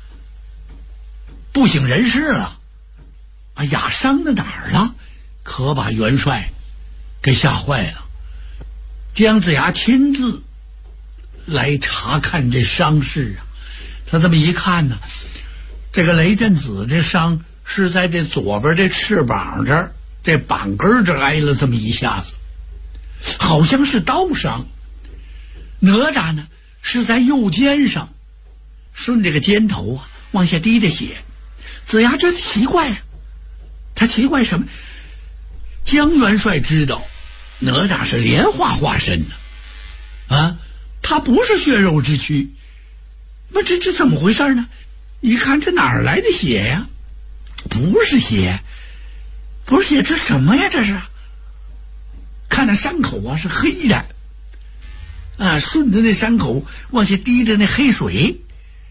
不省人事啊！哎呀，伤到哪儿了？可把元帅给吓坏了。姜子牙亲自来查看这伤势啊，他这么一看呢，这个雷震子这伤是在这左边这翅膀这儿，这板根这挨了这么一下子，好像是刀伤。哪吒呢是在右肩上，顺这个肩头啊往下滴着血。子牙觉得奇怪啊，他奇怪什么？姜元帅知道哪吒是莲花化身呢，啊，他不是血肉之躯。那这怎么回事呢？一看这哪儿来的血呀？不是血，不是血，这什么呀？这是看那伤口啊是黑的啊，顺着那伤口往下滴的那黑水，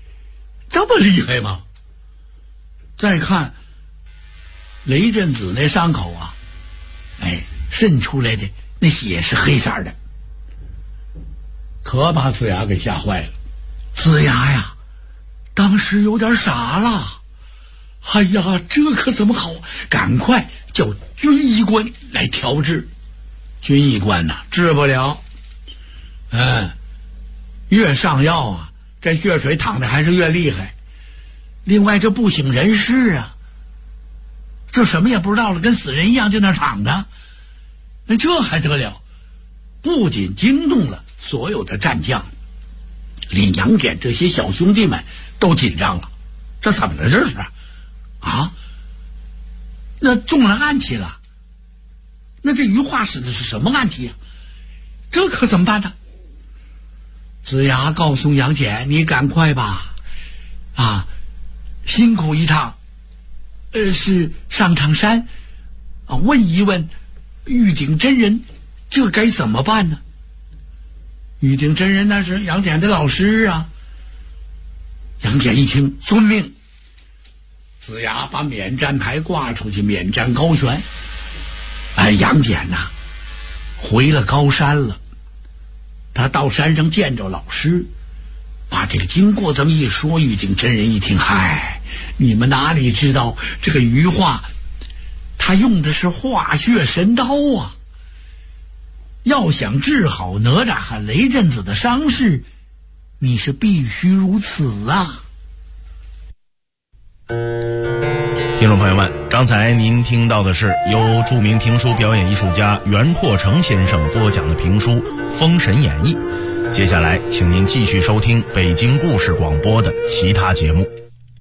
这么厉害吗？再看雷震子那伤口啊，渗出来的那血是黑色的，可把子牙给吓坏了。子牙呀，当时有点傻了。哎呀，这可怎么好？赶快叫军医官来调治。军医官呐，治不了。越上药啊，这血水淌的还是越厉害。另外，这不省人事啊，这什么也不知道了，跟死人一样就那躺着。这还得了？不仅惊动了所有的战将，连杨戬这些小兄弟们都紧张了。这怎么了？这是啊？那中了暗器了？那这余化使的是什么暗器呀？这可怎么办呢？子牙告诉杨戬：“你赶快吧，辛苦一趟，是上趟山问一问玉鼎真人，这该怎么办呢？”玉鼎真人那是杨戬的老师啊。杨戬一听，遵命。子牙把免战牌挂出去，免战高悬。杨戬呐，回了高山了。他到山上见着老师，把这个经过这么一说，玉鼎真人一听，嗨，你们哪里知道这个余化，他用的是化血神刀啊！要想治好哪吒和雷震子的伤势，你是必须如此啊！ 听众朋友们，刚才您听到的是由著名评书表演艺术家袁阔成先生播讲的评书《封神演义》。接下来请您继续收听北京故事广播的其他节目。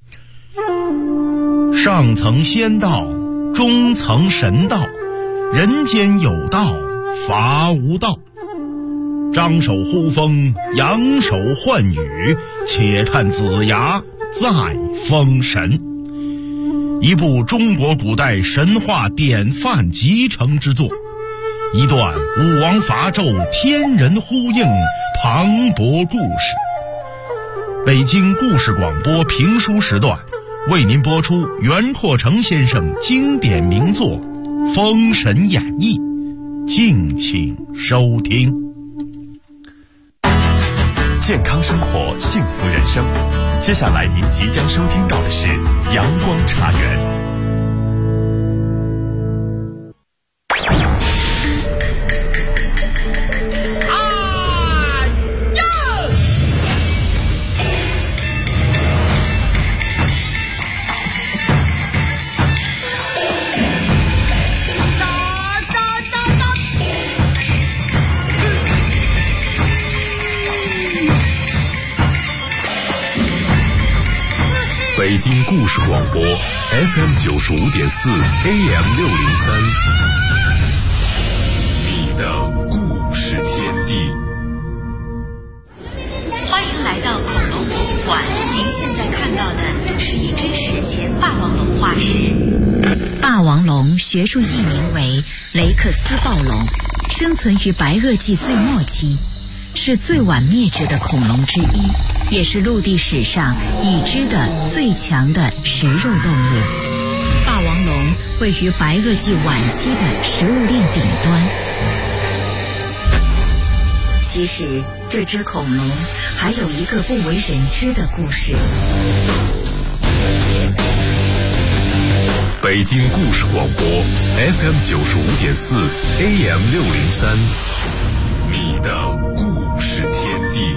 上层仙道，中层神道，人间有道，伐无道。张手呼风，扬手唤雨，且看子牙再封神。一部中国古代神话典范集成之作，一段武王伐纣天人呼应磅礴故事。北京故事广播评书时段为您播出袁阔成先生经典名作《封神演义》，敬请收听。 健康生活，幸福人生。接下来您即将收听到的是阳光茶园。北京故事广播 FM 95.4 AM 603，你的故事天地。 欢迎来到恐龙博物馆，您现在看到的是一只史前霸王龙化石。霸王龙学术译名为雷克斯暴龙，生存于白垩纪最末期，是最晚灭绝的恐龙之一，也是陆地史上已知的最强的食肉动物。霸王龙位于白垩纪晚期的食物链顶端。其实这只恐龙还有一个不为人知的故事。 北京故事广播 FM 95.4 AM 603，你的故事天地。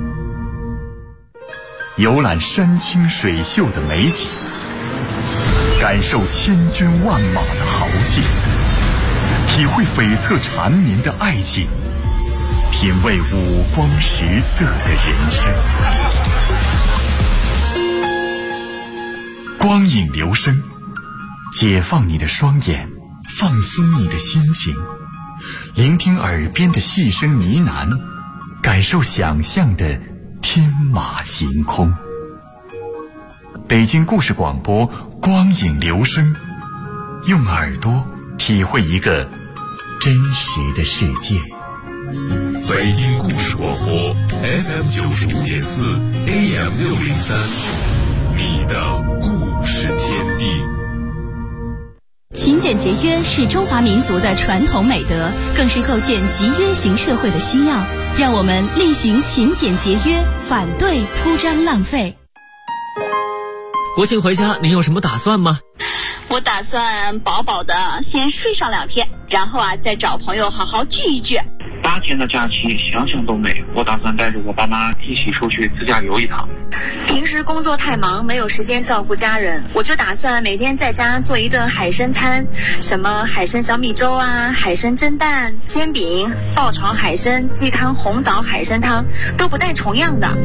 游览山清水秀的美景，感受千军万马的豪劲，体会悱恻缠绵的爱情，品味五光十色的人生。光影流声，解放你的双眼，放松你的心情，聆听耳边的细声呢喃，感受想象的天马行空。北京故事广播光影流声，用耳朵体会一个真实的世界。北京故事广播 FM 95.4 AM 603， 你的故事天地。 勤俭节约是中华民族的传统美德，更是构建集约型社会的需要。让我们厉行勤俭节约，反对铺张浪费。 国庆回家，您有什么打算吗？ 我打算饱饱的先睡上2天，然后再找朋友好好聚一聚。 8天的假期想想都美，我打算带着我爸妈一起出去自驾游一趟。 平时工作太忙，没有时间照顾家人，我就打算每天在家做一顿海参餐，什么海参小米粥啊、海参蒸蛋、煎饼、爆炒海参、鸡汤、红枣海参汤，都不带重样的。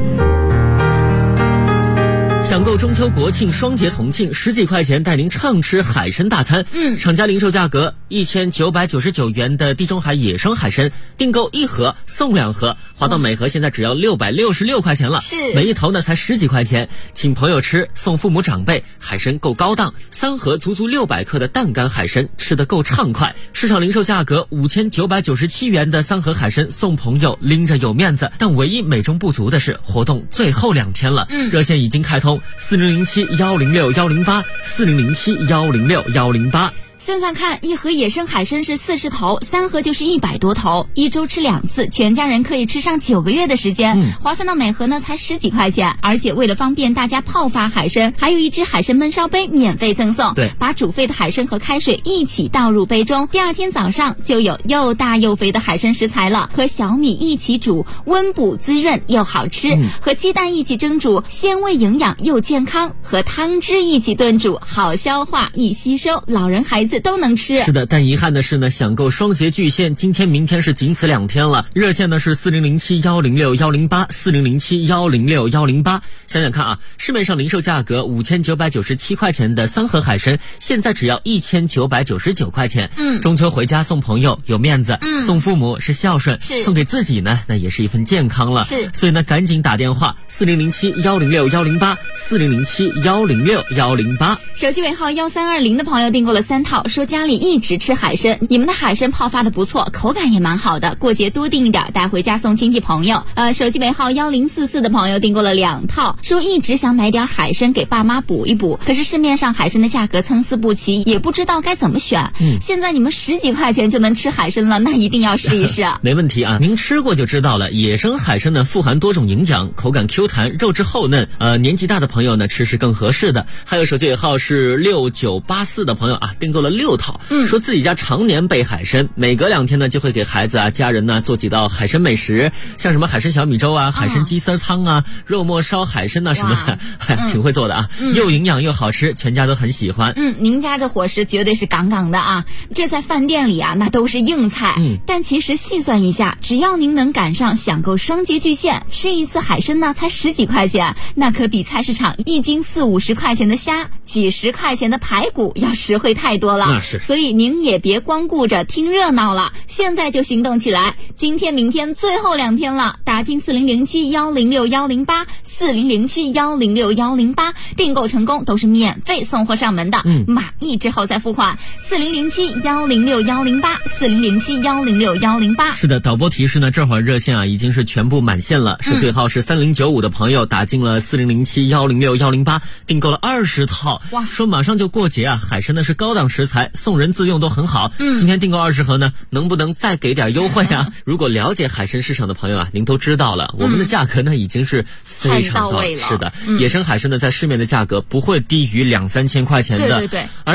享购中秋国庆双节同庆，10几块钱带您畅吃海参大餐。厂家零售价格1999元的地中海野生海参，订购1盒送2盒，划到每盒现在只要666块钱了。 是， 每一头呢才10几块钱，请朋友吃，送父母长辈，海参够高档。3盒足足600克的淡干海参，吃得够畅快。市场零售价格5997元的3盒海参送朋友，拎着有面子。但唯一美中不足的是，活动最后2天了，热线已经开通。4007-106-108 4007-106-108。 算算看，1盒野生海参是40头，3盒就是100多头，1周吃2次，全家人可以吃上9个月的时间，划算到每盒呢才10几块钱。而且为了方便大家泡发海参，还有一只海参焖烧杯免费赠送。 对， 把煮沸的海参和开水一起倒入杯中，第2天早上就有又大又肥的海参食材了。和小米一起煮，温补滋润又好吃；和鸡蛋一起蒸煮，鲜味营养又健康；和汤汁一起炖煮，好消化易吸收，老人孩子都能吃。 是的，但遗憾的是呢，享购双节巨献，今天明天是仅此2天了。热线呢是4007-106-108 4007-106-108。想想看啊，市面上零售价格5997块钱的3盒海参，现在只要1999块钱。中秋回家送朋友有面子，送父母是孝顺，送给自己呢那也是一份健康了。所以呢赶紧打电话4007-106-108 4007-106-108。 手机尾号1320的朋友订购了3套，说家里一直吃海参，你们的海参泡发的不错，口感也蛮好的，过节多订一点带回家送亲戚朋友。手机尾号1044的朋友订购了2套，说一直想买点海参给爸妈补一补，可是市面上海参的价格参差不齐，也不知道该怎么选。现在你们10几块钱就能吃海参了，那一定要试一试。 没问题啊，您吃过就知道了。野生海参呢富含多种营养，口感 Q 弹，肉质厚嫩，年纪大的朋友呢吃是更合适的。还有手机尾号是6984的朋友啊，订购了6套，说自己家常年备海参，每隔2天呢就会给孩子啊家人呢做几道海参美食，像什么海参小米粥啊、海参鸡丝汤啊、肉末烧海参啊什么的，挺会做的啊，又营养又好吃，全家都很喜欢。 您家这伙食绝对是杠杠的啊，这在饭店里啊那都是硬菜。但其实细算一下，只要您能赶上享购双节巨献，吃一次海参呢才10几块钱，那可比菜市场1斤40-50块钱的虾、几十块钱的排骨要实惠太多了。 那是， 所以您也别光顾着听热闹了，现在就行动起来。今天明天最后2天了，打进4007-106-108 4007-106-108，订购成功都是免费送货上门的，满意之后再付款。4007-106-108 4007-106-108。 是的，导播提示呢，这会儿热线啊已经是全部满线了，是最号是3095的朋友打进了4007-106-108，订购了20套。哇，说马上就过节啊，海参呢是高档食材，送人自用都很好。今天订购20盒呢，能不能再给点优惠啊？如果了解海参市场的朋友啊，您都知道了，我们的价格呢已经是非常高了。是的，野生海参呢在市面的价格不会低于2-3千块钱的。 对。